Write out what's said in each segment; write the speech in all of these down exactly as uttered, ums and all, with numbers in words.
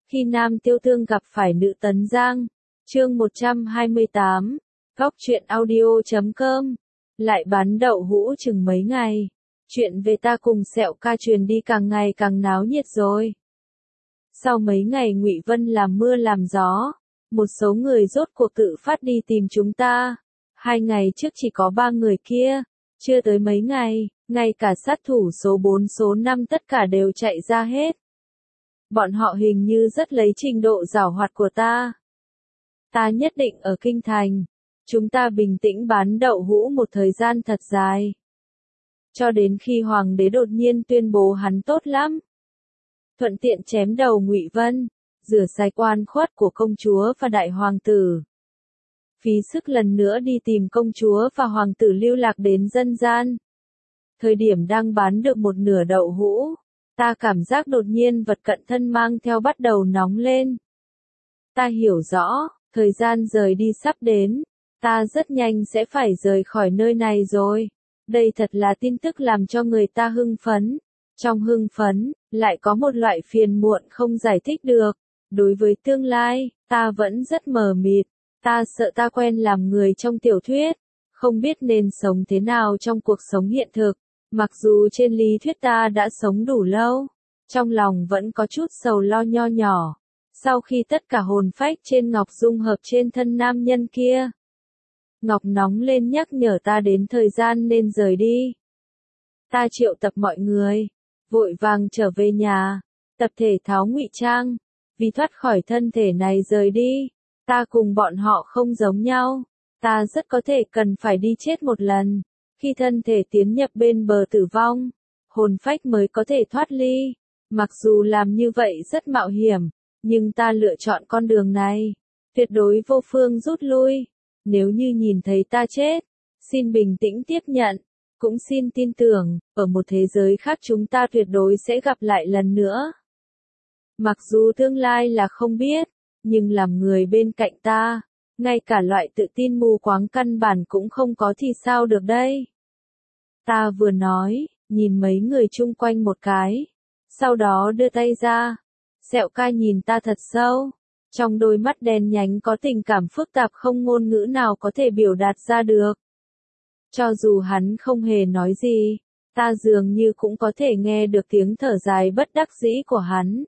Khi Nam Tiêu Thương gặp phải nữ Tấn Giang. Chương một trăm hai mươi tám. Góc truyện audio chấm com. Lại bán đậu hũ chừng mấy ngày. Chuyện về ta cùng Sẹo Ca truyền đi càng ngày càng náo nhiệt rồi. Sau mấy ngày Ngụy Vân làm mưa làm gió, một số người rốt cuộc tự phát đi tìm chúng ta. Hai ngày trước chỉ có ba người kia, chưa tới mấy ngày, ngay cả sát thủ số bốn số năm tất cả đều chạy ra hết. Bọn họ hình như rất lấy trình độ giảo hoạt của ta. Ta nhất định ở Kinh Thành. Chúng ta bình tĩnh bán đậu hũ một thời gian thật dài. Cho đến khi Hoàng đế đột nhiên tuyên bố hắn tốt lắm. Thuận tiện chém đầu Ngụy Vân, rửa sạch oan khuất của công chúa và đại hoàng tử. Phí sức lần nữa đi tìm công chúa và hoàng tử lưu lạc đến dân gian. Thời điểm đang bán được một nửa đậu hũ, ta cảm giác đột nhiên vật cận thân mang theo bắt đầu nóng lên. Ta hiểu rõ, thời gian rời đi sắp đến, ta rất nhanh sẽ phải rời khỏi nơi này rồi. Đây thật là tin tức làm cho người ta hưng phấn. Trong hưng phấn, lại có một loại phiền muộn không giải thích được. Đối với tương lai, ta vẫn rất mờ mịt. Ta sợ ta quen làm người trong tiểu thuyết, không biết nên sống thế nào trong cuộc sống hiện thực. Mặc dù trên lý thuyết ta đã sống đủ lâu, trong lòng vẫn có chút sầu lo nho nhỏ. Sau khi tất cả hồn phách trên Ngọc dung hợp trên thân nam nhân kia, Ngọc nóng lên nhắc nhở ta đến thời gian nên rời đi. Ta triệu tập mọi người, vội vàng trở về nhà, tập thể tháo ngụy trang, vì thoát khỏi thân thể này rời đi. Ta cùng bọn họ không giống nhau, ta rất có thể cần phải đi chết một lần. Khi thân thể tiến nhập bên bờ tử vong, hồn phách mới có thể thoát ly. Mặc dù làm như vậy rất mạo hiểm, nhưng ta lựa chọn con đường này, tuyệt đối vô phương rút lui. Nếu như nhìn thấy ta chết, xin bình tĩnh tiếp nhận, cũng xin tin tưởng, ở một thế giới khác chúng ta tuyệt đối sẽ gặp lại lần nữa. Mặc dù tương lai là không biết, nhưng làm người bên cạnh ta, ngay cả loại tự tin mù quáng căn bản cũng không có thì sao được đây. Ta vừa nói, nhìn mấy người chung quanh một cái, sau đó đưa tay ra. Sẹo Ca nhìn ta thật sâu, trong đôi mắt đen nhánh có tình cảm phức tạp không ngôn ngữ nào có thể biểu đạt ra được. Cho dù hắn không hề nói gì, ta dường như cũng có thể nghe được tiếng thở dài bất đắc dĩ của hắn.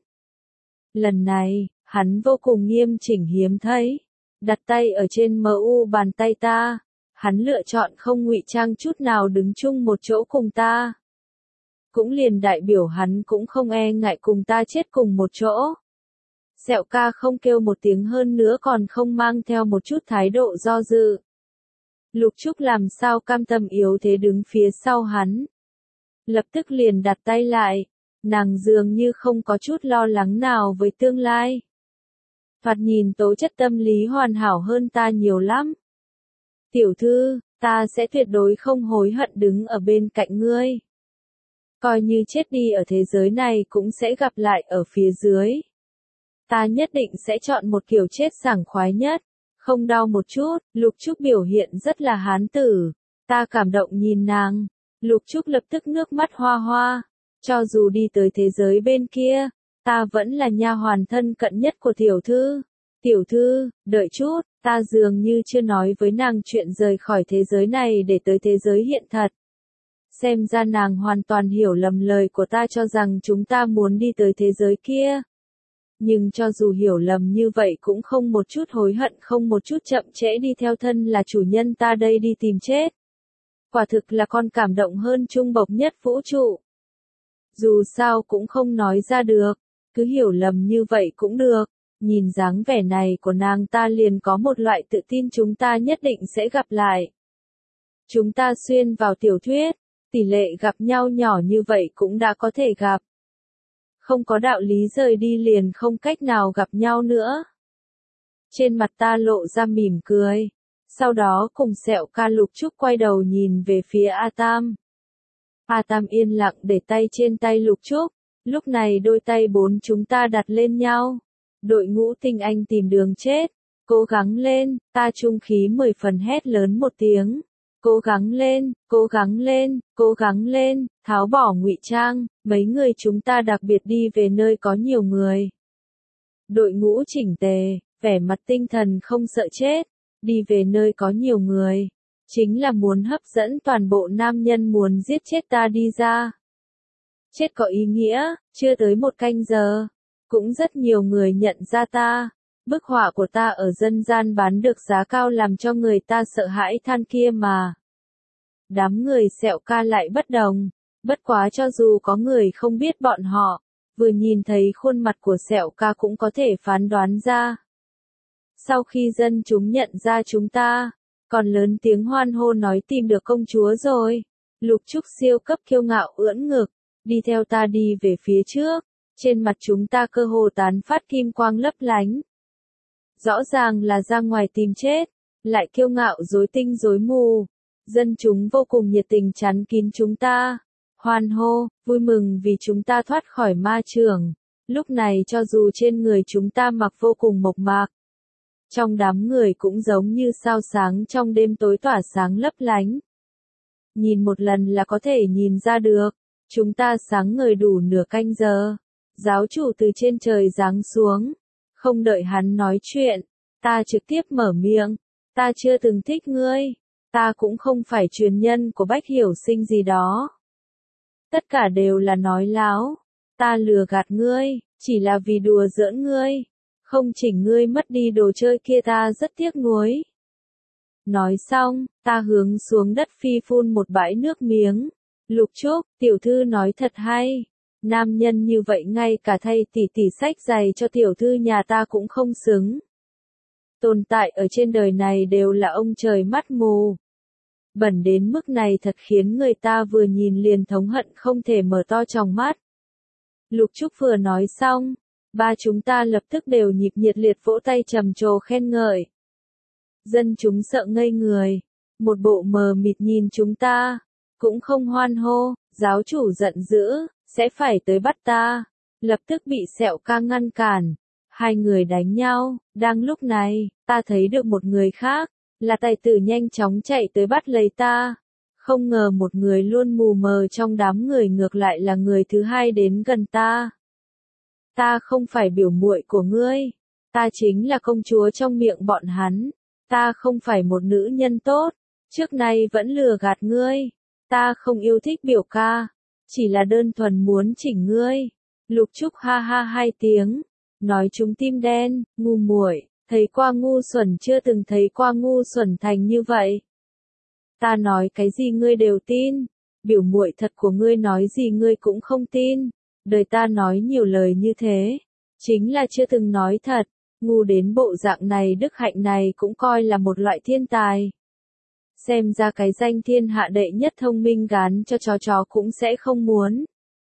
Lần này, hắn vô cùng nghiêm chỉnh hiếm thấy, đặt tay ở trên mờ u bàn tay ta, hắn lựa chọn không ngụy trang chút nào đứng chung một chỗ cùng ta. Cũng liền đại biểu hắn cũng không e ngại cùng ta chết cùng một chỗ. Sẹo Ca không kêu một tiếng hơn nữa còn không mang theo một chút thái độ do dự. Lục Trúc làm sao cam tâm yếu thế đứng phía sau hắn. Lập tức liền đặt tay lại, nàng dường như không có chút lo lắng nào với tương lai. Thoạt nhìn tố chất tâm lý hoàn hảo hơn ta nhiều lắm. Tiểu thư, ta sẽ tuyệt đối không hối hận đứng ở bên cạnh ngươi. Coi như chết đi ở thế giới này cũng sẽ gặp lại ở phía dưới. Ta nhất định sẽ chọn một kiểu chết sảng khoái nhất, không đau một chút. Lục Trúc biểu hiện rất là hán tử. Ta cảm động nhìn nàng. Lục Trúc lập tức nước mắt hoa hoa. Cho dù đi tới thế giới bên kia, ta vẫn là nha hoàn thân cận nhất của tiểu thư. Tiểu thư, đợi chút, ta dường như chưa nói với nàng chuyện rời khỏi thế giới này để tới thế giới hiện thật. Xem ra nàng hoàn toàn hiểu lầm lời của ta cho rằng chúng ta muốn đi tới thế giới kia. Nhưng cho dù hiểu lầm như vậy cũng không một chút hối hận, không một chút chậm trễ đi theo thân là chủ nhân ta đây đi tìm chết. Quả thực là con cảm động hơn trung bộc nhất vũ trụ. Dù sao cũng không nói ra được, cứ hiểu lầm như vậy cũng được. Nhìn dáng vẻ này của nàng ta liền có một loại tự tin chúng ta nhất định sẽ gặp lại. Chúng ta xuyên vào tiểu thuyết, tỷ lệ gặp nhau nhỏ như vậy cũng đã có thể gặp. Không có đạo lý rời đi liền không cách nào gặp nhau nữa. Trên mặt ta lộ ra mỉm cười. Sau đó cùng Sẹo Ca Lục Trúc quay đầu nhìn về phía A Tam. A Tam yên lặng để tay trên tay Lục Trúc. Lúc này đôi tay bốn chúng ta đặt lên nhau. Đội ngũ tinh anh tìm đường chết. Cố gắng lên, ta trung khí mười phần hét lớn một tiếng. Cố gắng lên, cố gắng lên, cố gắng lên, tháo bỏ ngụy trang, mấy người chúng ta đặc biệt đi về nơi có nhiều người. đội ngũ chỉnh tề, vẻ mặt tinh thần không sợ chết, đi về nơi có nhiều người, chính là muốn hấp dẫn toàn bộ nam nhân muốn giết chết ta đi ra. Chết có ý nghĩa, chưa tới một canh giờ, cũng rất nhiều người nhận ra ta. Bức họa của ta ở dân gian bán được giá cao làm cho người ta sợ hãi than kia mà. Đám người Sẹo Ca lại bất đồng, bất quá cho dù có người không biết bọn họ, vừa nhìn thấy khuôn mặt của Sẹo Ca cũng có thể phán đoán ra. Sau khi dân chúng nhận ra chúng ta, còn lớn tiếng hoan hô nói tìm được công chúa rồi. Lục Trúc siêu cấp kiêu ngạo ưỡn ngực, đi theo ta đi về phía trước, trên mặt chúng ta cơ hồ tán phát kim quang lấp lánh. Rõ ràng là ra ngoài tìm chết, lại kiêu ngạo rối tinh rối mù. Dân chúng vô cùng nhiệt tình chắn kín chúng ta, hoan hô, vui mừng vì chúng ta thoát khỏi ma chưởng. Lúc này cho dù trên người chúng ta mặc vô cùng mộc mạc, trong đám người cũng giống như sao sáng trong đêm tối tỏa sáng lấp lánh. Nhìn một lần là có thể nhìn ra được, chúng ta sáng ngời đủ nửa canh giờ. Giáo chủ từ trên trời giáng xuống, không đợi hắn nói chuyện, ta trực tiếp mở miệng, ta chưa từng thích ngươi, ta cũng không phải truyền nhân của Bách Hiểu Sinh gì đó. Tất cả đều là nói láo, ta lừa gạt ngươi, chỉ là vì đùa giỡn ngươi, không chỉnh ngươi mất đi đồ chơi kia ta rất tiếc nuối. Nói xong, ta hướng xuống đất phi phun một bãi nước miếng. Lục Trúc, tiểu thư nói thật hay. Nam nhân như vậy ngay cả thay tỷ tỷ sách giày cho tiểu thư nhà ta cũng không xứng. Tồn tại ở trên đời này đều là ông trời mắt mù. Bẩn đến mức này thật khiến người ta vừa nhìn liền thống hận không thể mở to tròng mắt. Lục Trúc vừa nói xong, ba chúng ta lập tức đều nhịp nhiệt liệt vỗ tay trầm trồ khen ngợi. Dân chúng sợ ngây người, một bộ mờ mịt nhìn chúng ta, cũng không hoan hô. Giáo chủ giận dữ, sẽ phải tới bắt ta, lập tức bị Sẹo Ca ngăn cản. Hai người đánh nhau, đang lúc này, ta thấy được một người khác, là tài tử nhanh chóng chạy tới bắt lấy ta. Không ngờ một người luôn mù mờ trong đám người ngược lại là người thứ hai đến gần ta. Ta không phải biểu muội của ngươi, ta chính là công chúa trong miệng bọn hắn, ta không phải một nữ nhân tốt, trước nay vẫn lừa gạt ngươi, ta không yêu thích biểu ca, chỉ là đơn thuần muốn chỉnh ngươi. Lục Trúc ha ha hai tiếng, nói chúng tim đen, ngu muội, thấy qua ngu xuẩn chưa từng thấy qua ngu xuẩn thành như vậy. Ta nói cái gì ngươi đều tin, biểu muội thật của ngươi nói gì ngươi cũng không tin, đời ta nói nhiều lời như thế, chính là chưa từng nói thật, ngu đến bộ dạng này đức hạnh này cũng coi là một loại thiên tài. Xem ra cái danh thiên hạ đệ nhất thông minh gán cho chó chó cũng sẽ không muốn.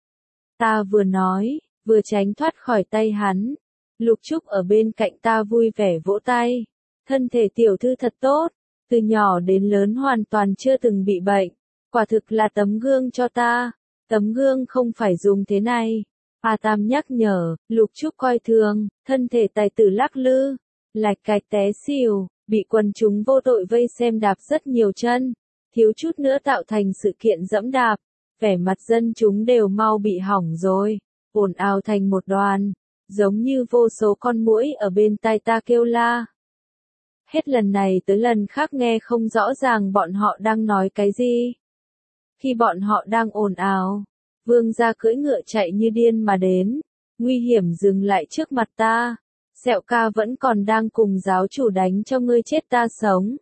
Ta vừa nói, vừa tránh thoát khỏi tay hắn. Lục Trúc ở bên cạnh ta vui vẻ vỗ tay. Thân thể tiểu thư thật tốt, từ nhỏ đến lớn hoàn toàn chưa từng bị bệnh. Quả thực là tấm gương cho ta. Tấm gương không phải dùng thế này. A Tam nhắc nhở, Lục Trúc coi thường, thân thể tài tử lắc lư, lạch cạch té xỉu, bị quần chúng vô tội vây xem đạp rất nhiều chân, thiếu chút nữa tạo thành sự kiện dẫm đạp, vẻ mặt dân chúng đều mau bị hỏng rồi, ồn ào thành một đoàn, giống như vô số con muỗi ở bên tai ta kêu la. Hết lần này tới lần khác nghe không rõ ràng bọn họ đang nói cái gì. Khi bọn họ đang ồn ào, Vương gia cưỡi ngựa chạy như điên mà đến, nguy hiểm dừng lại trước mặt ta. Sẹo Ca vẫn còn đang cùng giáo chủ đánh cho ngươi chết ta sống.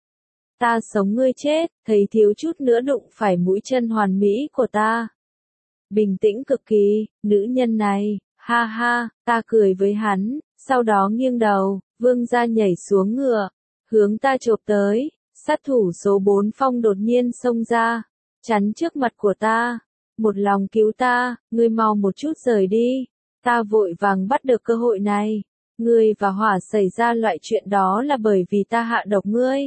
Ta sống ngươi chết, thấy thiếu chút nữa đụng phải mũi chân hoàn mỹ của ta. Bình tĩnh cực kỳ, nữ nhân này, ha ha, ta cười với hắn, sau đó nghiêng đầu, Vương gia nhảy xuống ngựa, hướng ta chộp tới, sát thủ số bốn Phong đột nhiên xông ra, chắn trước mặt của ta, một lòng cứu ta, ngươi mau một chút rời đi, ta vội vàng bắt được cơ hội này. Ngươi và Hỏa xảy ra loại chuyện đó là bởi vì ta hạ độc ngươi.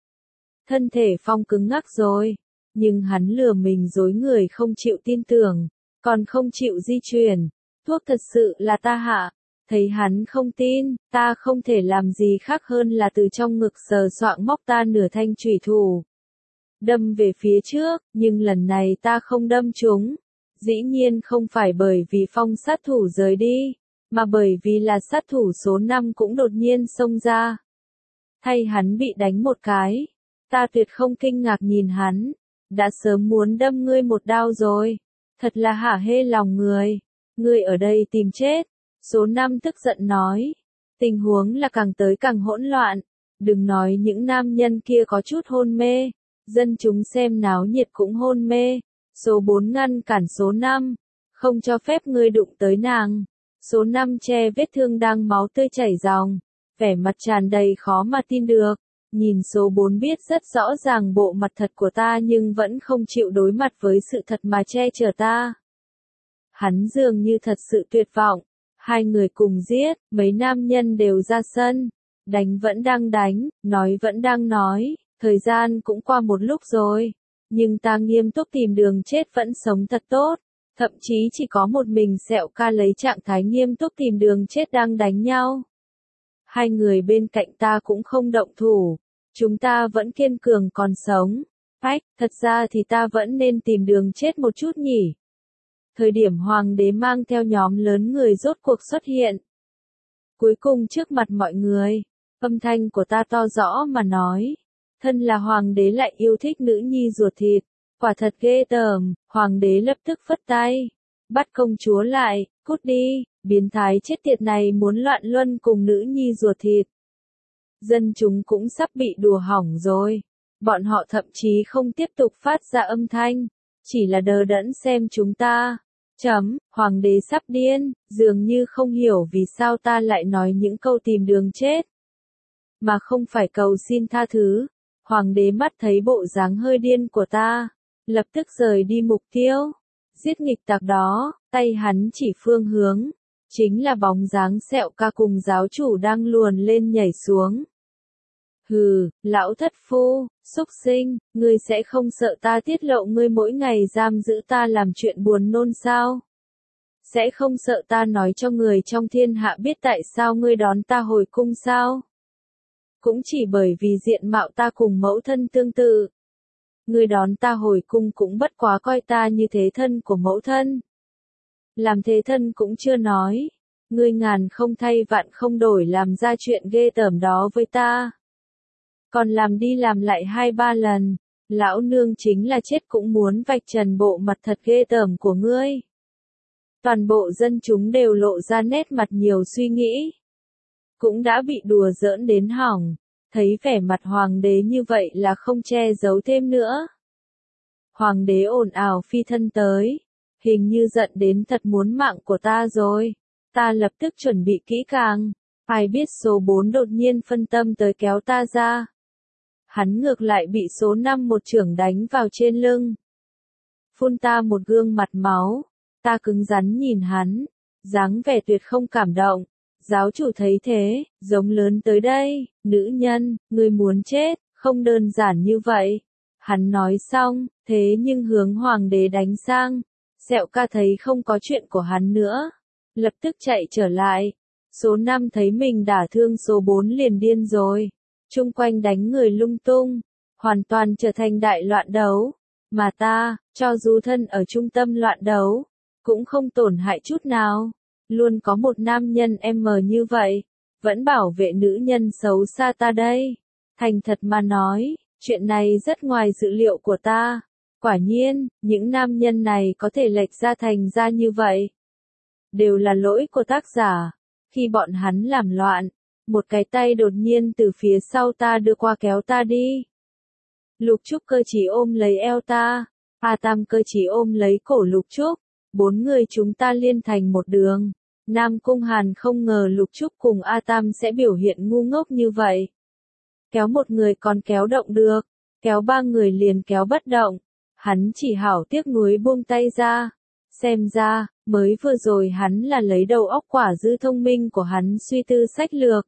Thân thể Phong cứng ngắc rồi, nhưng hắn lừa mình dối người không chịu tin tưởng, còn không chịu di chuyển. Thuốc thật sự là ta hạ. Thấy hắn không tin, ta không thể làm gì khác hơn là từ trong ngực sờ soạng móc ta nửa thanh chủy thủ. Đâm về phía trước, nhưng lần này ta không đâm trúng. Dĩ nhiên không phải bởi vì Phong sát thủ rời đi, mà bởi vì là sát thủ số năm cũng đột nhiên xông ra. Thay hắn bị đánh một cái, ta tuyệt không kinh ngạc nhìn hắn, đã sớm muốn đâm ngươi một đao rồi, thật là hả hê lòng người, ngươi ở đây tìm chết, số năm tức giận nói, tình huống là càng tới càng hỗn loạn, đừng nói những nam nhân kia có chút hôn mê, dân chúng xem náo nhiệt cũng hôn mê, số bốn ngăn cản số năm, không cho phép ngươi đụng tới nàng, số năm che vết thương đang máu tươi chảy ròng, vẻ mặt tràn đầy khó mà tin được, nhìn số bốn biết rất rõ ràng bộ mặt thật của ta nhưng vẫn không chịu đối mặt với sự thật mà che chở ta. Hắn dường như thật sự tuyệt vọng, hai người cùng giết, mấy nam nhân đều ra sân, đánh vẫn đang đánh, nói vẫn đang nói, thời gian cũng qua một lúc rồi, nhưng ta nghiêm túc tìm đường chết vẫn sống thật tốt, thậm chí chỉ có một mình Sẹo Ca lấy trạng thái nghiêm túc tìm đường chết đang đánh nhau. Hai người bên cạnh ta cũng không động thủ, chúng ta vẫn kiên cường còn sống. Phách, thật ra thì ta vẫn nên tìm đường chết một chút nhỉ. Thời điểm hoàng đế mang theo nhóm lớn người rốt cuộc xuất hiện. Cuối cùng trước mặt mọi người, âm thanh của ta to rõ mà nói. Thân là hoàng đế lại yêu thích nữ nhi ruột thịt, quả thật ghê tởm, hoàng đế lập tức phất tay. Bắt công chúa lại, cút đi, biến thái chết tiệt này muốn loạn luân cùng nữ nhi ruột thịt. Dân chúng cũng sắp bị đùa hỏng rồi. Bọn họ thậm chí không tiếp tục phát ra âm thanh, chỉ là đờ đẫn xem chúng ta. Chấm, hoàng đế sắp điên, dường như không hiểu vì sao ta lại nói những câu tìm đường chết. Mà không phải cầu xin tha thứ. Hoàng đế mắt thấy bộ dáng hơi điên của ta, lập tức rời đi mục tiêu. Giết nghịch tặc đó, tay hắn chỉ phương hướng, chính là bóng dáng Sẹo Ca cùng giáo chủ đang luồn lên nhảy xuống. Hừ, lão thất phu, xúc sinh, ngươi sẽ không sợ ta tiết lộ ngươi mỗi ngày giam giữ ta làm chuyện buồn nôn sao? Sẽ không sợ ta nói cho người trong thiên hạ biết tại sao ngươi đón ta hồi cung sao? Cũng chỉ bởi vì diện mạo ta cùng mẫu thân tương tự. Ngươi đón ta hồi cung cũng bất quá coi ta như thế thân của mẫu thân. Làm thế thân cũng chưa nói. Ngươi ngàn không thay vạn không đổi làm ra chuyện ghê tởm đó với ta. Còn làm đi làm lại hai ba lần. Lão nương chính là chết cũng muốn vạch trần bộ mặt thật ghê tởm của ngươi. Toàn bộ dân chúng đều lộ ra nét mặt nhiều suy nghĩ. Cũng đã bị đùa giỡn đến hỏng, thấy vẻ mặt hoàng đế như vậy là không che giấu thêm nữa. Hoàng đế ồn ào phi thân tới, hình như giận đến thật muốn mạng của ta rồi. Ta lập tức chuẩn bị kỹ càng, ai biết số bốn đột nhiên phân tâm tới kéo ta ra. Hắn ngược lại bị số năm một chưởng đánh vào trên lưng. Phun ta một gương mặt máu, ta cứng rắn nhìn hắn, dáng vẻ tuyệt không cảm động. Giáo chủ thấy thế, giống lớn tới đây, nữ nhân, ngươi muốn chết, không đơn giản như vậy. Hắn nói xong, thế nhưng hướng hoàng đế đánh sang. Sẹo Ca thấy không có chuyện của hắn nữa, lập tức chạy trở lại. Số năm thấy mình đả thương số bốn liền điên rồi. Chung quanh đánh người lung tung, hoàn toàn trở thành đại loạn đấu. Mà ta, cho dù thân ở trung tâm loạn đấu, cũng không tổn hại chút nào. Luôn có một nam nhân em mờ như vậy, vẫn bảo vệ nữ nhân xấu xa ta đây. Thành thật mà nói, chuyện này rất ngoài dự liệu của ta. Quả nhiên, những nam nhân này có thể lệch ra thành ra như vậy. Đều là lỗi của tác giả. Khi bọn hắn làm loạn, một cái tay đột nhiên từ phía sau ta đưa qua kéo ta đi. Lục Trúc Cơ Chí ôm lấy eo ta, A Tam Cơ Chí ôm lấy cổ Lục Trúc, bốn người chúng ta liên thành một đường. Nam Cung Hàn không ngờ Lục Trúc cùng A Tam sẽ biểu hiện ngu ngốc như vậy. Kéo một người còn kéo động được, kéo ba người liền kéo bất động. Hắn chỉ hảo tiếc nuối buông tay ra. Xem ra, mới vừa rồi hắn là lấy đầu óc quả dư thông minh của hắn suy tư sách lược.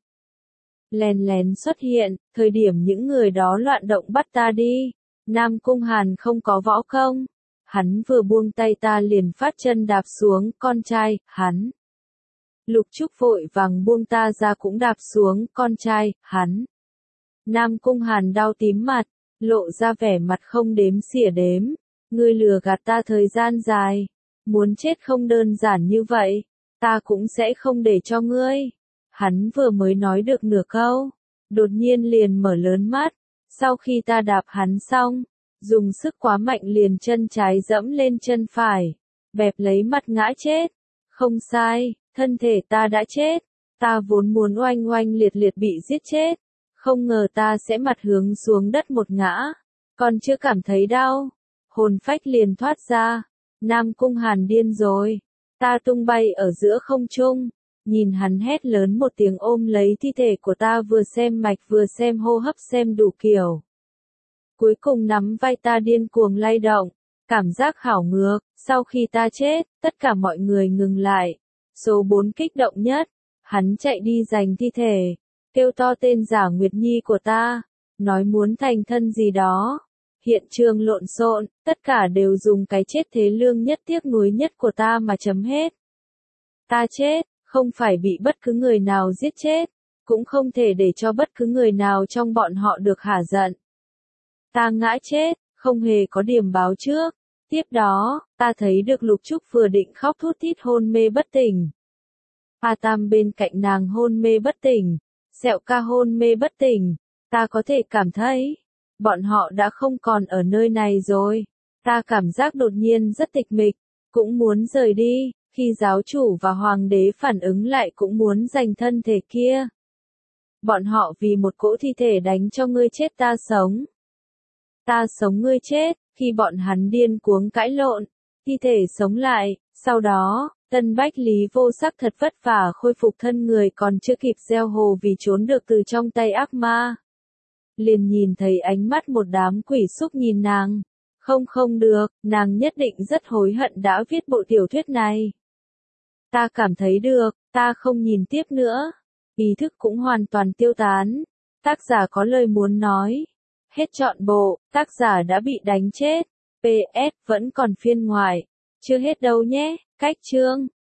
Lén lén xuất hiện, thời điểm những người đó loạn động bắt ta đi. Nam Cung Hàn không có võ công. Hắn vừa buông tay ta liền phát chân đạp xuống, con trai, hắn. Lục Trúc vội vàng buông ta ra cũng đạp xuống, con trai, hắn. Nam Cung Hàn đau tím mặt, lộ ra vẻ mặt không đếm xỉa đếm. Ngươi lừa gạt ta thời gian dài, muốn chết không đơn giản như vậy. ta cũng sẽ không để cho ngươi. Hắn vừa mới nói được nửa câu, đột nhiên liền mở lớn mắt, sau khi ta đạp hắn xong, dùng sức quá mạnh liền chân trái dẫm lên chân phải, bẹp lấy mặt ngã chết. Không sai, thân thể ta đã chết, ta vốn muốn oanh oanh liệt liệt bị giết chết, không ngờ ta sẽ mặt hướng xuống đất một ngã, còn chưa cảm thấy đau, hồn phách liền thoát ra. Nam Cung Hàn điên rồi, ta tung bay ở giữa không trung, nhìn hắn hét lớn một tiếng ôm lấy thi thể của ta, vừa xem mạch vừa xem hô hấp xem đủ kiểu. Cuối cùng nắm vai ta điên cuồng lay động, cảm giác hảo ngược. Sau khi ta chết, tất cả mọi người ngừng lại. Số bốn kích động nhất, hắn chạy đi giành thi thể, kêu to tên Giả Nguyệt Nhi của ta, nói muốn thành thân gì đó. Hiện trường lộn xộn, tất cả đều dùng cái chết thế lương nhất tiếc nuối nhất của ta mà chấm hết. Ta chết, không phải bị bất cứ người nào giết chết, cũng không thể để cho bất cứ người nào trong bọn họ được hả giận. Ta ngã chết, không hề có điểm báo trước. Tiếp đó, ta thấy được Lục Trúc vừa định khóc thút thít hôn mê bất tỉnh. A Tam bên cạnh nàng hôn mê bất tỉnh, Sẹo Ca hôn mê bất tỉnh, ta có thể cảm thấy, bọn họ đã không còn ở nơi này rồi. Ta cảm giác đột nhiên rất tịch mịch, cũng muốn rời đi, khi giáo chủ và hoàng đế phản ứng lại cũng muốn giành thân thể kia. Bọn họ vì một cỗ thi thể đánh cho ngươi chết ta sống. Ta sống ngươi chết, khi bọn hắn điên cuống cãi lộn, thi thể sống lại, sau đó, Tân Bách Lý Vô Sắc thật vất vả khôi phục thân người còn chưa kịp gieo hồ vì trốn được từ trong tay ác ma. Liền nhìn thấy ánh mắt một đám quỷ xúc nhìn nàng. Không không được, nàng nhất định rất hối hận đã viết bộ tiểu thuyết này. Ta cảm thấy được, ta không nhìn tiếp nữa. Ý thức cũng hoàn toàn tiêu tán. Tác giả có lời muốn nói. Hết trọn bộ, tác giả đã bị đánh chết. pê ét vẫn còn phiên ngoại. Chưa hết đâu nhé, cách chương.